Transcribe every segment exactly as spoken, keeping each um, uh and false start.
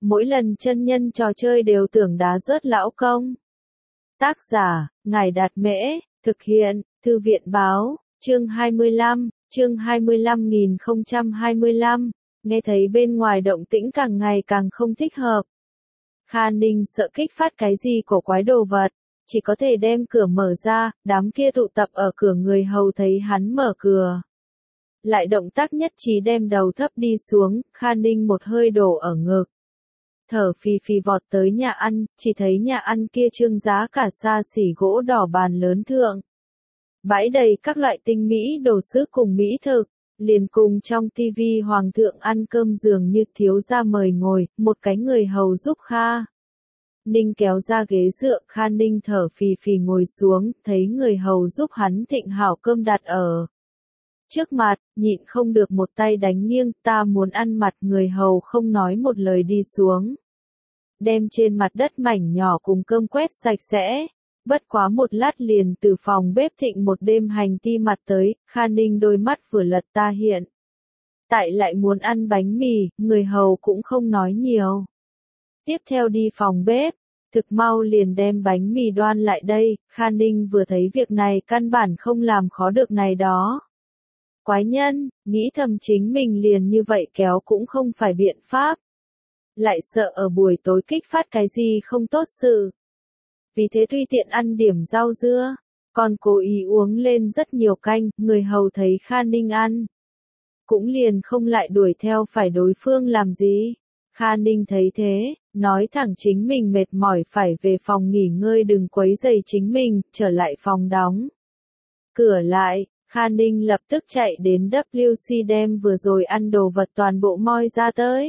mỗi lần chân nhân trò chơi đều tưởng đá rớt lão công. Tác giả, Ngải Đạt Mễ, thực hiện, Thư viện Báo, chương hai mươi lăm, chương hai mươi lăm nghìn không trăm hai mươi lăm, nghe thấy bên ngoài động tĩnh càng ngày càng không thích hợp. Kha Ninh sợ kích phát cái gì của quái đồ vật, chỉ có thể đem cửa mở ra, đám kia tụ tập ở cửa người hầu thấy hắn mở cửa. Lại động tác nhất trí đem đầu thấp đi xuống, Kha Ninh một hơi đổ ở ngực. Thở phì phì vọt tới nhà ăn, chỉ thấy nhà ăn kia trưng giá cả xa xỉ gỗ đỏ bàn lớn thượng. Bãi đầy các loại tinh mỹ đồ sứ cùng mỹ thực, liền cùng trong tivi hoàng thượng ăn cơm dường như thiếu gia mời ngồi, một cái người hầu giúp Kha Ninh kéo ra ghế dựa, Kha Ninh thở phì phì ngồi xuống, thấy người hầu giúp hắn thịnh hảo cơm đặt ở trước mặt, nhịn không được một tay đánh nghiêng, ta muốn ăn mặt, người hầu không nói một lời đi xuống. Đem trên mặt đất mảnh nhỏ cùng cơm quét sạch sẽ. Bất quá một lát liền từ phòng bếp thịnh một đêm hành ti mặt tới, Kha Ninh đôi mắt vừa lật ta hiện. Tại lại muốn ăn bánh mì, người hầu cũng không nói nhiều. Tiếp theo đi phòng bếp, thực mau liền đem bánh mì đoan lại đây, Kha Ninh vừa thấy việc này căn bản không làm khó được này đó. Quái nhân, nghĩ thầm chính mình liền như vậy kéo cũng không phải biện pháp. Lại sợ ở buổi tối kích phát cái gì không tốt sự. Vì thế tùy tiện ăn điểm rau dưa, còn cố ý uống lên rất nhiều canh, người hầu thấy Kha Ninh ăn. Cũng liền không lại đuổi theo phải đối phương làm gì. Kha Ninh thấy thế, nói thẳng chính mình mệt mỏi phải về phòng nghỉ ngơi đừng quấy rầy chính mình, trở lại phòng đóng. Cửa lại, Kha Ninh lập tức chạy đến vê kép xê đem vừa rồi ăn đồ vật toàn bộ moi ra tới.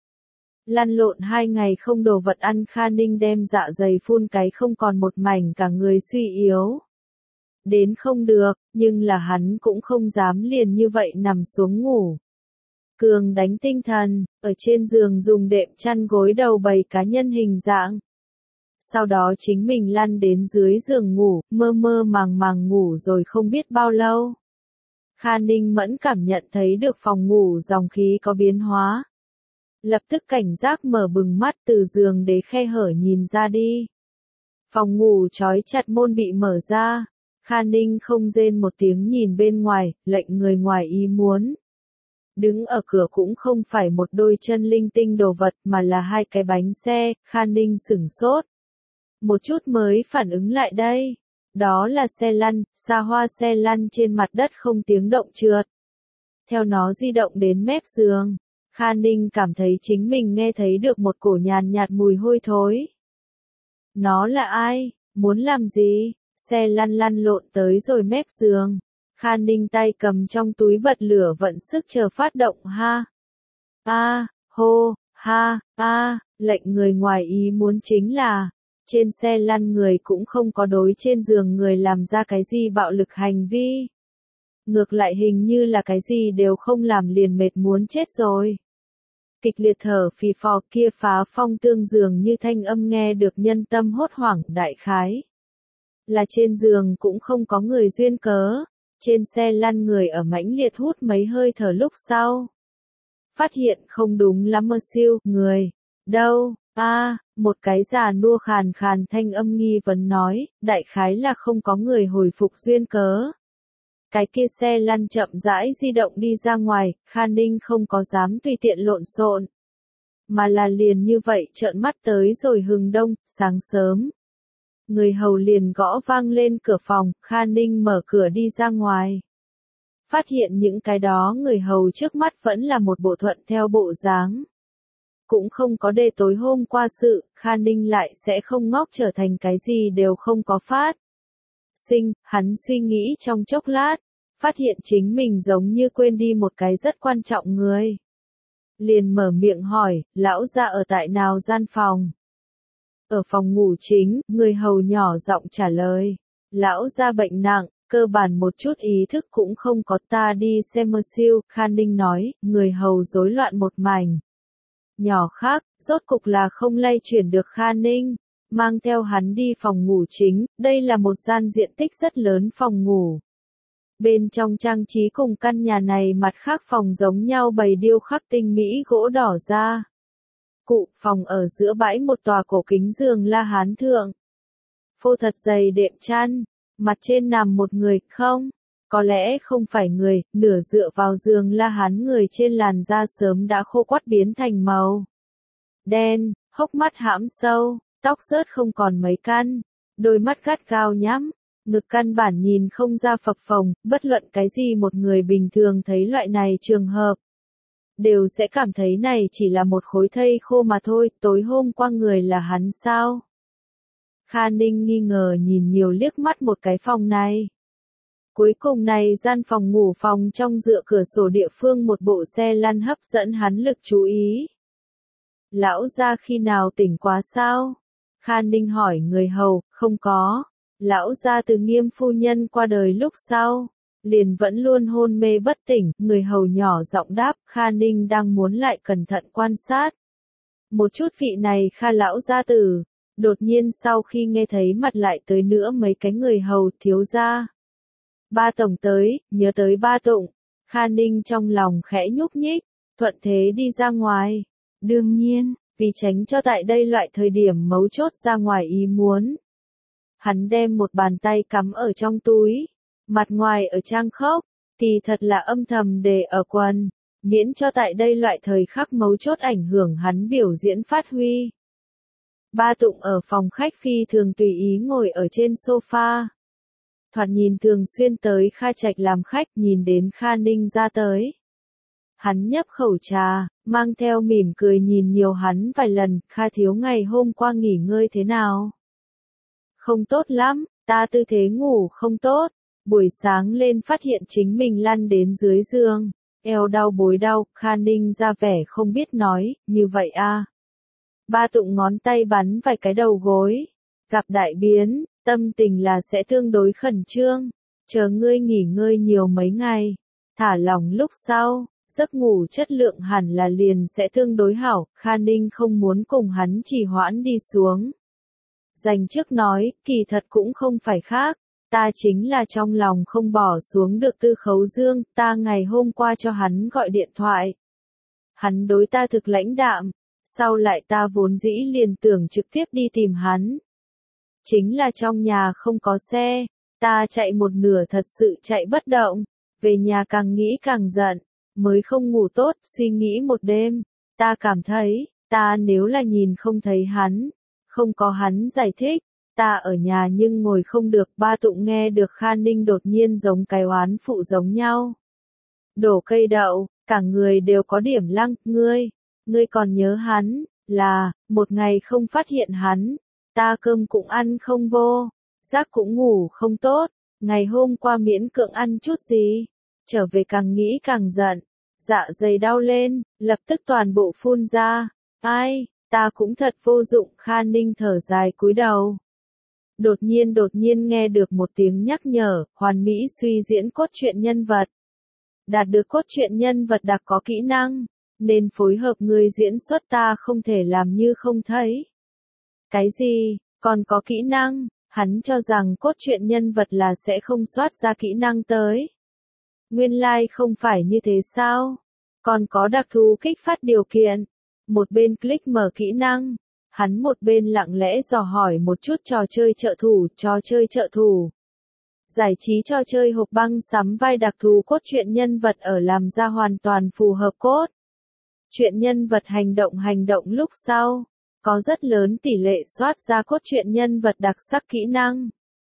Lăn lộn hai ngày không đồ vật ăn, Kha Ninh đem dạ dày phun cái không còn một mảnh, cả người suy yếu. Đến không được, nhưng là hắn cũng không dám liền như vậy nằm xuống ngủ. Cường đánh tinh thần, ở trên giường dùng đệm chăn gối đầu bày cá nhân hình dạng. Sau đó chính mình lăn đến dưới giường ngủ, mơ mơ màng màng ngủ rồi không biết bao lâu. Kha Ninh mẫn cảm nhận thấy được phòng ngủ dòng khí có biến hóa. Lập tức cảnh giác mở bừng mắt từ giường để khe hở nhìn ra đi. Phòng ngủ trói chặt môn bị mở ra. Kha Ninh không rên một tiếng nhìn bên ngoài, lệnh người ngoài ý muốn. Đứng ở cửa cũng không phải một đôi chân linh tinh đồ vật mà là hai cái bánh xe, Kha Ninh sửng sốt. Một chút mới phản ứng lại đây. Đó là xe lăn, xa hoa xe lăn trên mặt đất không tiếng động trượt. Theo nó di động đến mép giường. Kha Ninh cảm thấy chính mình nghe thấy được một cổ nhàn nhạt mùi hôi thối. Nó là ai? Muốn làm gì? Xe lăn lăn lộn tới rồi mép giường. Kha Ninh tay cầm trong túi bật lửa vận sức chờ phát động ha. A, hô, ha, a, lệnh người ngoài ý muốn chính là, trên xe lăn người cũng không có đối trên giường người làm ra cái gì bạo lực hành vi. Ngược lại hình như là cái gì đều không làm liền mệt muốn chết rồi. Kịch liệt thở phì phò kia phá phong tương dường như thanh âm nghe được nhân tâm hốt hoảng đại khái. Là trên giường cũng không có người duyên cớ, trên xe lăn người ở mãnh liệt hút mấy hơi thở lúc sau. Phát hiện không đúng lắm mơ siêu, người, đâu, a à, một cái già nua khàn khàn thanh âm nghi vấn nói, đại khái là không có người hồi phục duyên cớ. Cái kia xe lăn chậm rãi di động đi ra ngoài, Kha Ninh không có dám tùy tiện lộn xộn. Mà là liền như vậy trợn mắt tới rồi hừng đông, sáng sớm. Người hầu liền gõ vang lên cửa phòng, Kha Ninh mở cửa đi ra ngoài. Phát hiện những cái đó người hầu trước mắt vẫn là một bộ thuận theo bộ dáng. Cũng không có đề tối hôm qua sự, Kha Ninh lại sẽ không ngốc trở thành cái gì đều không có phát. Sinh, hắn suy nghĩ trong chốc lát, phát hiện chính mình giống như quên đi một cái rất quan trọng người. Liền mở miệng hỏi, lão gia ở tại nào gian phòng? Ở phòng ngủ chính, người hầu nhỏ giọng trả lời. Lão gia bệnh nặng, cơ bản một chút ý thức cũng không có, ta đi xem mơ siêu, Kha Ninh nói, người hầu rối loạn một mảnh. Nhỏ khác, rốt cục là không lay chuyển được Kha Ninh. Mang theo hắn đi phòng ngủ chính, đây là một gian diện tích rất lớn phòng ngủ. Bên trong trang trí cùng căn nhà này mặt khác phòng giống nhau bày điêu khắc tinh mỹ gỗ đỏ ra. cụ, phòng ở giữa bãi một tòa cổ kính giường La Hán thượng. Phô thật dày đệm chăn, mặt trên nằm một người, không, có lẽ không phải người, nửa dựa vào giường La Hán, người trên làn da sớm đã khô quắt biến thành màu đen, hốc mắt hãm sâu, tóc rớt không còn mấy căn, đôi mắt gắt gao nhắm, ngực căn bản nhìn không ra phập phồng, bất luận cái gì một người bình thường thấy loại này trường hợp, đều sẽ cảm thấy này chỉ là một khối thây khô mà thôi, tối hôm qua người là hắn sao? Kha Ninh nghi ngờ nhìn nhiều liếc mắt một cái phòng này. Cuối cùng này gian phòng ngủ phòng trong dựa cửa sổ địa phương một bộ xe lăn hấp dẫn hắn lực chú ý. Lão gia khi nào tỉnh quá sao? Kha Ninh hỏi người hầu, không có. Lão gia từ Nghiêm phu nhân qua đời lúc sau, liền vẫn luôn hôn mê bất tỉnh, người hầu nhỏ giọng đáp, Kha Ninh đang muốn lại cẩn thận quan sát. Một chút vị này Kha lão gia tử, đột nhiên sau khi nghe thấy mặt lại tới nữa mấy cái người hầu, thiếu gia. Ba tổng tới, nhớ tới ba tụng, Kha Ninh trong lòng khẽ nhúc nhích, thuận thế đi ra ngoài. Đương nhiên, vì tránh cho tại đây loại thời điểm mấu chốt ra ngoài ý muốn. Hắn đem một bàn tay cắm ở trong túi, mặt ngoài ở trang khốc, thì thật là âm thầm để ở quần, miễn cho tại đây loại thời khắc mấu chốt ảnh hưởng hắn biểu diễn phát huy. Ba tụng ở phòng khách phi thường tùy ý ngồi ở trên sofa. Thoạt nhìn thường xuyên tới Kha Trạch làm khách, nhìn đến Kha Ninh ra tới. Hắn nhấp khẩu trà, mang theo mỉm cười nhìn nhiều hắn vài lần, Kha thiếu ngày hôm qua nghỉ ngơi thế nào? Không tốt lắm, ta tư thế ngủ không tốt, buổi sáng lên phát hiện chính mình lăn đến dưới giường, eo đau bối đau, Kha Ninh ra vẻ không biết nói, như vậy à. Ba tụng ngón tay bắn vài cái đầu gối, gặp đại biến, tâm tình là sẽ tương đối khẩn trương, chờ ngươi nghỉ ngơi nhiều mấy ngày, thả lỏng lúc sau, giấc ngủ chất lượng hẳn là liền sẽ tương đối hảo, Kha Ninh không muốn cùng hắn trì hoãn đi xuống. Dành trước nói, kỳ thật cũng không phải khác, ta chính là trong lòng không bỏ xuống được Tư Khấu Dương, ta ngày hôm qua cho hắn gọi điện thoại. Hắn đối ta thực lãnh đạm, sau lại ta vốn dĩ liền tưởng trực tiếp đi tìm hắn. Chính là trong nhà không có xe, ta chạy một nửa thật sự chạy bất động, về nhà càng nghĩ càng giận, mới không ngủ tốt, suy nghĩ một đêm, ta cảm thấy, ta nếu là nhìn không thấy hắn, không có hắn giải thích, ta ở nhà nhưng ngồi không được. Ba tụng nghe được Kha Ninh đột nhiên giống cái oán phụ giống nhau. Đổ cây đậu, cả người đều có điểm lăng, ngươi, ngươi còn nhớ hắn, là, một ngày không phát hiện hắn, ta cơm cũng ăn không vô, giấc cũng ngủ không tốt, ngày hôm qua miễn cưỡng ăn chút gì, trở về càng nghĩ càng giận, dạ dày đau lên, lập tức toàn bộ phun ra, ai, ta cũng thật vô dụng. Kha Ninh thở dài cúi đầu. Đột nhiên đột nhiên nghe được một tiếng nhắc nhở, hoàn mỹ suy diễn cốt truyện nhân vật. Đạt được cốt truyện nhân vật đặc có kỹ năng, nên phối hợp người diễn xuất, ta không thể làm như không thấy. Cái gì, còn có kỹ năng, hắn cho rằng cốt truyện nhân vật là sẽ không soát ra kỹ năng tới. Nguyên lai like không phải như thế sao? Còn có đặc thù kích phát điều kiện. Một bên click mở kỹ năng, hắn một bên lặng lẽ dò hỏi một chút trò chơi trợ thủ, trò chơi trợ thủ. Giải trí trò chơi hộp băng sắm vai đặc thù cốt truyện nhân vật ở làm ra hoàn toàn phù hợp cốt. Truyện nhân vật hành động hành động lúc sau, có rất lớn tỷ lệ soát ra cốt truyện nhân vật đặc sắc kỹ năng.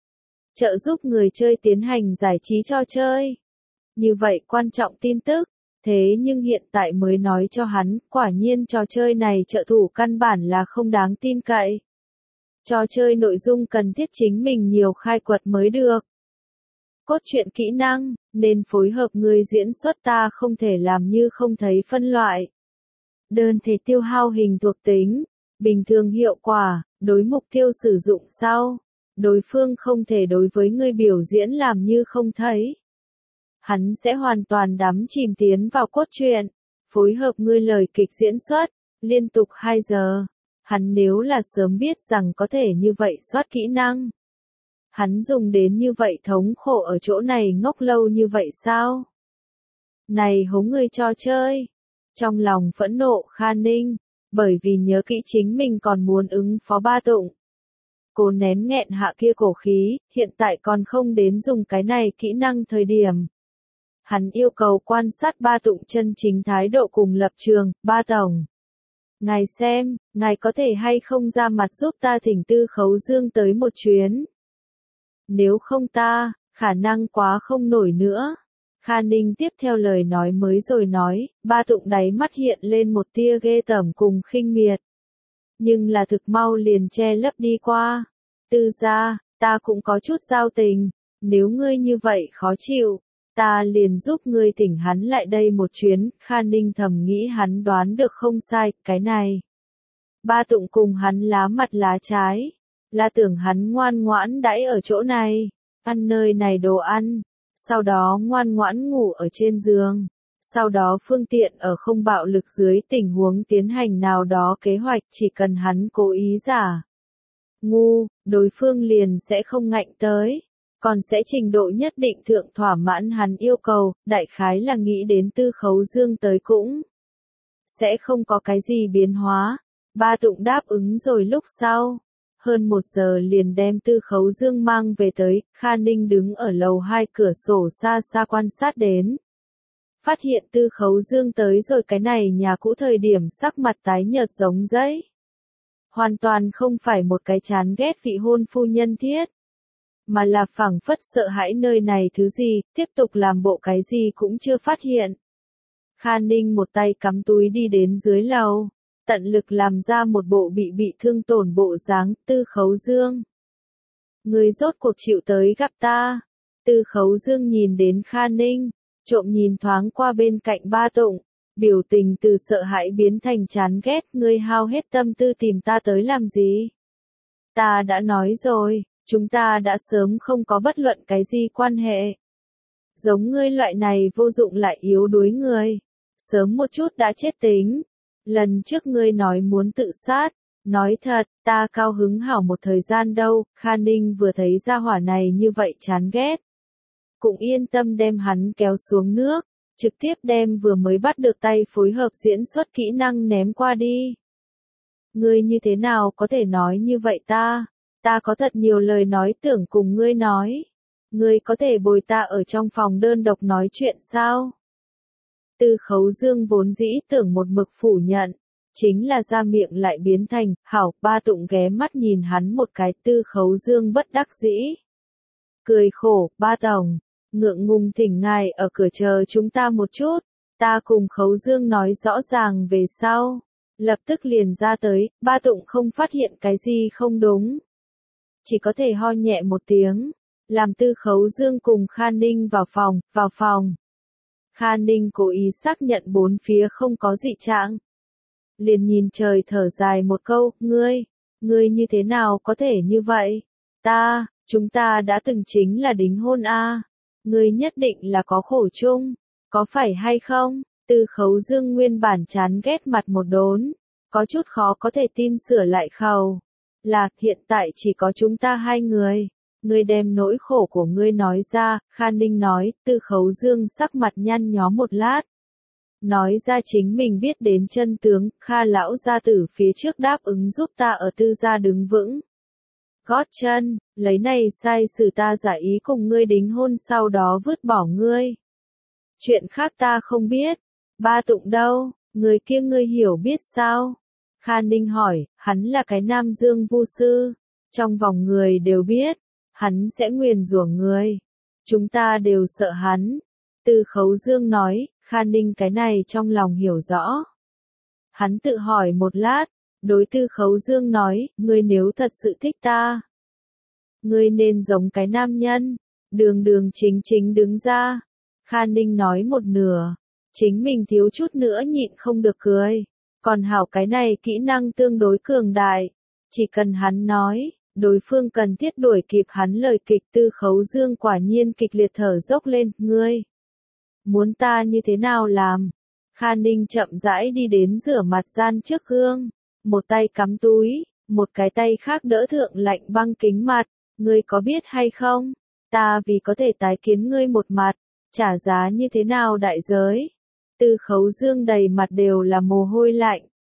Trợ giúp người chơi tiến hành giải trí trò chơi. Như vậy quan trọng tin tức. Thế nhưng hiện tại mới nói cho hắn, quả nhiên trò chơi này trợ thủ căn bản là không đáng tin cậy. Trò chơi nội dung cần thiết chính mình nhiều khai quật mới được. Cốt truyện kỹ năng, nên phối hợp người diễn xuất, ta không thể làm như không thấy phân loại. Đơn thể tiêu hao hình thuộc tính, bình thường hiệu quả, đối mục tiêu sử dụng sau. Đối phương không thể đối với người biểu diễn làm như không thấy. Hắn sẽ hoàn toàn đắm chìm tiến vào cốt truyện, phối hợp ngươi lời kịch diễn xuất, liên tục hai giờ. Hắn nếu là sớm biết rằng có thể như vậy soát kỹ năng. Hắn dùng đến như vậy thống khổ ở chỗ này ngốc lâu như vậy sao? Này hống ngươi cho chơi. Trong lòng phẫn nộ Kha Ninh, bởi vì nhớ kỹ chính mình còn muốn ứng phó Ba Tụng. Cố nén nghẹn hạ kia cổ khí, hiện tại còn không đến dùng cái này kỹ năng thời điểm. Hắn yêu cầu quan sát Ba Tụng chân chính thái độ cùng lập trường. Ba Tổng, ngài xem, ngài có thể hay không ra mặt giúp ta thỉnh Tư Khấu Dương tới một chuyến. Nếu không ta, khả năng quá không nổi nữa. Kha Ninh tiếp theo lời nói mới rồi nói, Ba Tụng đáy mắt hiện lên một tia ghê tởm cùng khinh miệt. Nhưng là thực mau liền che lấp đi qua. Tư gia, ta cũng có chút giao tình, nếu ngươi như vậy khó chịu, ta liền giúp ngươi thỉnh hắn lại đây một chuyến. Kha Ninh thầm nghĩ hắn đoán được không sai, cái này. Ba Tụng cùng hắn lá mặt lá trái, là tưởng hắn ngoan ngoãn đãi ở chỗ này, ăn nơi này đồ ăn, sau đó ngoan ngoãn ngủ ở trên giường, sau đó phương tiện ở không bạo lực dưới tình huống tiến hành nào đó kế hoạch, chỉ cần hắn cố ý giả ngu, đối phương liền sẽ không ngạnh tới, còn sẽ trình độ nhất định thượng thỏa mãn hắn yêu cầu. Đại khái là nghĩ đến Tư Khấu Dương tới cũng sẽ không có cái gì biến hóa. Ba Tụng đáp ứng rồi lúc sau, hơn một giờ liền đem Tư Khấu Dương mang về tới. Kha Ninh đứng ở lầu hai cửa sổ xa xa quan sát đến, phát hiện Tư Khấu Dương tới rồi cái này nhà cũ thời điểm sắc mặt tái nhợt giống giấy, hoàn toàn không phải một cái chán ghét vị hôn phu nhân thiết, mà là phảng phất sợ hãi nơi này thứ gì, tiếp tục làm bộ cái gì cũng chưa phát hiện. Kha Ninh một tay cắm túi đi đến dưới lầu, tận lực làm ra một bộ bị bị thương tổn bộ dáng. Tư Khấu Dương, người rốt cuộc chịu tới gặp ta. Tư Khấu Dương nhìn đến Kha Ninh, trộm nhìn thoáng qua bên cạnh Ba Tụng, biểu tình từ sợ hãi biến thành chán ghét. Ngươi hao hết tâm tư tìm ta tới làm gì? Ta đã nói rồi, chúng ta đã sớm không có bất luận cái gì quan hệ. Giống ngươi loại này vô dụng lại yếu đuối người, sớm một chút đã chết tính. Lần trước ngươi nói muốn tự sát, nói thật, ta cao hứng hảo một thời gian đâu. Kha Ninh vừa thấy gia hỏa này như vậy chán ghét, cũng yên tâm đem hắn kéo xuống nước, trực tiếp đem vừa mới bắt được tay phối hợp diễn xuất kỹ năng ném qua đi. Ngươi như thế nào có thể nói như vậy ta? Ta có thật nhiều lời nói tưởng cùng ngươi nói. Ngươi có thể bồi ta ở trong phòng đơn độc nói chuyện sao? Tư Khấu Dương vốn dĩ tưởng một mực phủ nhận, chính là ra miệng lại biến thành, hảo. Ba Tụng ghé mắt nhìn hắn một cái. Tư Khấu Dương bất đắc dĩ, cười khổ, Ba Tổng, ngượng ngùng thỉnh ngài ở cửa chờ chúng ta một chút, ta cùng Khấu Dương nói rõ ràng về sau, lập tức liền ra tới. Ba Tụng không phát hiện cái gì không đúng, chỉ có thể ho nhẹ một tiếng, làm Tư Khấu Dương cùng Kha Ninh vào phòng. Vào phòng, Kha Ninh cố ý xác nhận bốn phía không có dị trạng, liền nhìn trời thở dài một câu, ngươi, ngươi như thế nào có thể như vậy? Ta, chúng ta đã từng chính là đính hôn a, à? Ngươi nhất định là có khổ chung, có phải hay không? Tư Khấu Dương nguyên bản chán ghét mặt một đốn, có chút khó có thể tin sửa lại khẩu, là, hiện tại chỉ có chúng ta hai người. Ngươi đem nỗi khổ của ngươi nói ra. Kha Ninh nói. Tư Khấu Dương sắc mặt nhăn nhó một lát, nói ra chính mình biết đến chân tướng. Kha lão gia tử phía trước đáp ứng giúp ta ở Tư gia đứng vững gót chân, lấy này sai xử ta giả ý cùng ngươi đính hôn, sau đó vứt bỏ ngươi. Chuyện khác ta không biết. Ba Tụng đâu, người kia ngươi hiểu biết sao? Kha Ninh hỏi. Hắn là cái Nam Dương vu sư, trong vòng người đều biết, hắn sẽ nguyền rủa người. Chúng ta đều sợ hắn. Tư Khấu Dương nói. Kha Ninh cái này trong lòng hiểu rõ. Hắn tự hỏi một lát, đối Tư Khấu Dương nói, ngươi nếu thật sự thích ta, ngươi nên giống cái nam nhân, đường đường chính chính đứng ra. Kha Ninh nói một nửa, chính mình thiếu chút nữa nhịn không được cười. Còn hảo cái này kỹ năng tương đối cường đại, chỉ cần hắn nói, đối phương cần thiết đuổi kịp hắn lời kịch. Tư Khấu Dương quả nhiên kịch liệt thở dốc lên, ngươi muốn ta như thế nào làm? Kha Ninh chậm rãi đi đến rửa mặt gian trước gương, một tay cắm túi, một cái tay khác đỡ thượng lạnh băng kính mặt. Ngươi có biết hay không, ta vì có thể tái kiến ngươi một mặt, trả giá như thế nào đại giới? Tư Khấu Dương đầy mặt đều là mồ hôi lạnh,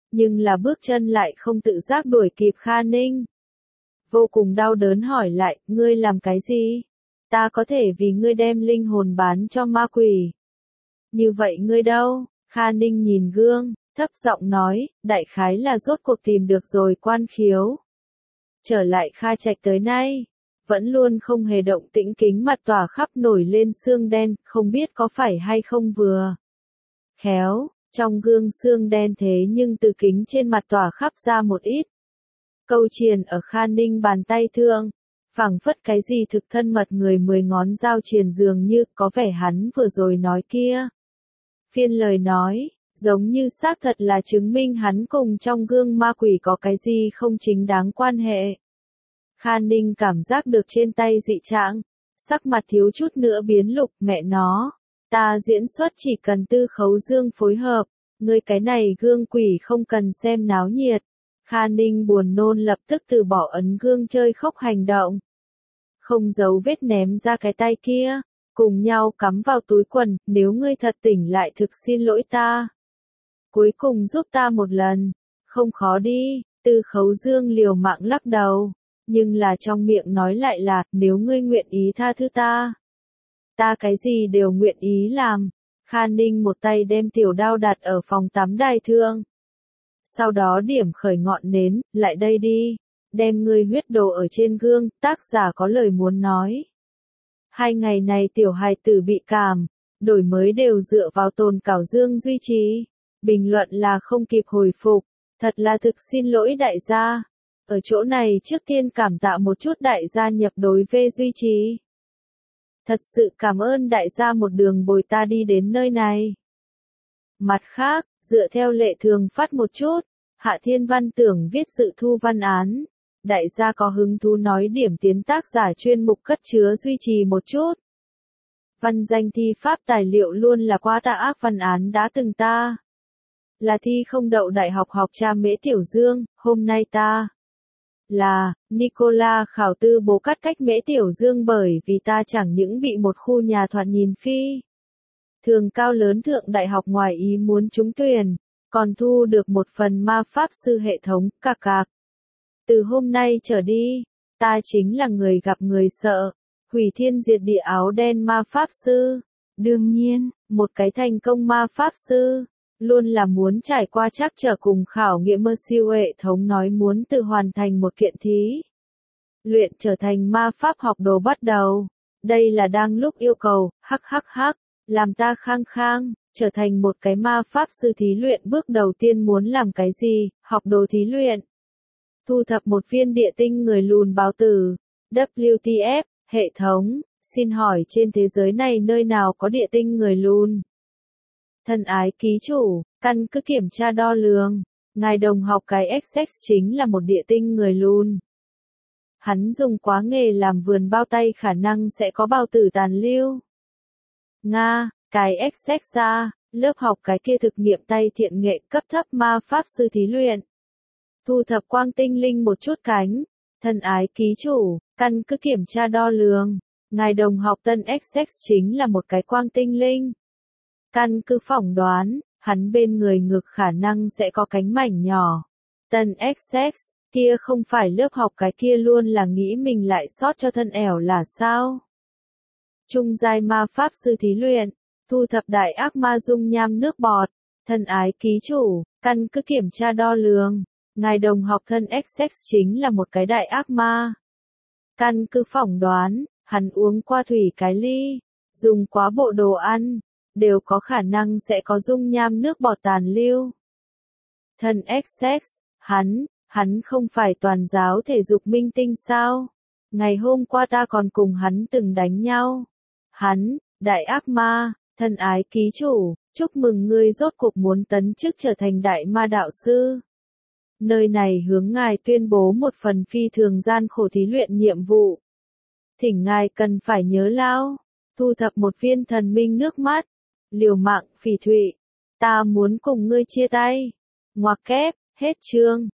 nhưng là bước chân lại không tự giác đuổi kịp Kha Ninh. Vô cùng đau đớn hỏi lại, ngươi làm cái gì? Ta có thể vì ngươi đem linh hồn bán cho ma quỷ. Như vậy ngươi đâu? Kha Ninh nhìn gương, thấp giọng nói, đại khái là rốt cuộc tìm được rồi quan khiếu. Trở lại Kha Trạch tới nay, vẫn luôn không hề động tĩnh, kính mặt tỏa khắp nổi lên xương đen, không biết có phải hay không vừa. Khéo, trong gương xương đen thế nhưng từ kính trên mặt tỏa khắp ra một ít. Câu triền ở Kha Ninh bàn tay thương, phảng phất cái gì thực thân mật người mười ngón dao triền dường như có vẻ hắn vừa rồi nói kia. Phiên lời nói, giống như xác thật là chứng minh hắn cùng trong gương ma quỷ có cái gì không chính đáng quan hệ. Kha Ninh cảm giác được trên tay dị trạng, sắc mặt thiếu chút nữa biến lục, mẹ nó. Ta diễn xuất chỉ cần Tư Khấu Dương phối hợp, ngươi cái này gương quỷ không cần xem náo nhiệt. Kha Ninh buồn nôn lập tức từ bỏ ấn gương chơi khóc hành động. Không giấu vết ném ra cái tay kia, cùng nhau cắm vào túi quần, nếu ngươi thật tỉnh lại thực xin lỗi ta. Cuối cùng giúp ta một lần, không khó đi, Tư Khấu Dương liều mạng lắc đầu, nhưng là trong miệng nói lại là, nếu ngươi nguyện ý tha thứ ta. Ta cái gì đều nguyện ý làm. Kha Ninh một tay đem tiểu đao đặt ở phòng tắm đài thương. Sau đó điểm khởi ngọn nến, lại đây đi. Đem ngươi huyết đồ ở trên gương, tác giả có lời muốn nói. Hai ngày này tiểu hài tử bị cảm, đổi mới đều dựa vào Tồn Cảo Dương duy trì. Bình luận là không kịp hồi phục, thật là thực xin lỗi đại gia. Ở chỗ này trước tiên cảm tạ một chút đại gia nhập đối về duy trì. Thật sự cảm ơn đại gia một đường bồi ta đi đến nơi này. Mặt khác, dựa theo lệ thường phát một chút, Hạ Thiên Văn tưởng viết dự thu văn án. Đại gia có hứng thú nói điểm tiến tác giả chuyên mục cất chứa duy trì một chút. Văn danh thi pháp tài liệu luôn là quá tà ác văn án đã từng ta. Là thi không đậu đại học học cha Mễ Tiểu Dương, hôm nay ta. Là, Nicola khảo tư bố cắt cách Mễ Tiểu Dương bởi vì ta chẳng những bị một khu nhà thoạt nhìn phi. Thường cao lớn thượng đại học ngoài ý muốn trúng tuyển, còn thu được một phần ma pháp sư hệ thống, cạc cạc. Từ hôm nay trở đi, ta chính là người gặp người sợ, hủy thiên diệt địa áo đen ma pháp sư. Đương nhiên, một cái thành công ma pháp sư, luôn là muốn trải qua trắc trở cùng khảo nghiệm mơ siêu hệ thống nói muốn tự hoàn thành một kiện thí. Luyện trở thành ma pháp học đồ bắt đầu. Đây là đang lúc yêu cầu, hắc hắc hắc, làm ta khang khang, trở thành một cái ma pháp sư thí luyện bước đầu tiên muốn làm cái gì, học đồ thí luyện. Thu thập một viên địa tinh người lùn báo tử, W T F, hệ thống, xin hỏi trên thế giới này nơi nào có địa tinh người lùn? Thân ái ký chủ, căn cứ kiểm tra đo lường, ngài đồng học cái X X chính là một địa tinh người lùn. Hắn dùng quá nghề làm vườn bao tay khả năng sẽ có bao tử tàn lưu. Nga, cái X X ra, lớp học cái kia thực nghiệm tay thiện nghệ cấp thấp ma pháp sư thí luyện. Thu thập quang tinh linh một chút cánh, thân ái ký chủ, căn cứ kiểm tra đo lường, ngài đồng học tân X X chính là một cái quang tinh linh. Căn cứ phỏng đoán, hắn bên người ngực khả năng sẽ có cánh mảnh nhỏ. Tân X X, kia không phải lớp học cái kia luôn là nghĩ mình lại sót cho thân ẻo là sao? Trung giai ma pháp sư thí luyện, thu thập đại ác ma dung nham nước bọt, thân ái ký chủ, căn cứ kiểm tra đo lường, ngài đồng học thân X X chính là một cái đại ác ma. Căn cứ phỏng đoán, hắn uống qua thủy cái ly, dùng quá bộ đồ ăn, đều có khả năng sẽ có dung nham nước bọt tàn lưu. Thân X X, hắn, hắn không phải toàn giáo thể dục minh tinh sao? Ngày hôm qua ta còn cùng hắn từng đánh nhau. Hắn, đại ác ma, thân ái ký chủ, chúc mừng ngươi rốt cuộc muốn tấn chức trở thành đại ma đạo sư. Nơi này hướng ngài tuyên bố một phần phi thường gian khổ thí luyện nhiệm vụ. Thỉnh ngài cần phải nhớ lao, thu thập một viên thần minh nước mắt, liều mạng phỉ thụy. Ta muốn cùng ngươi chia tay. Ngoặc kép, hết chương.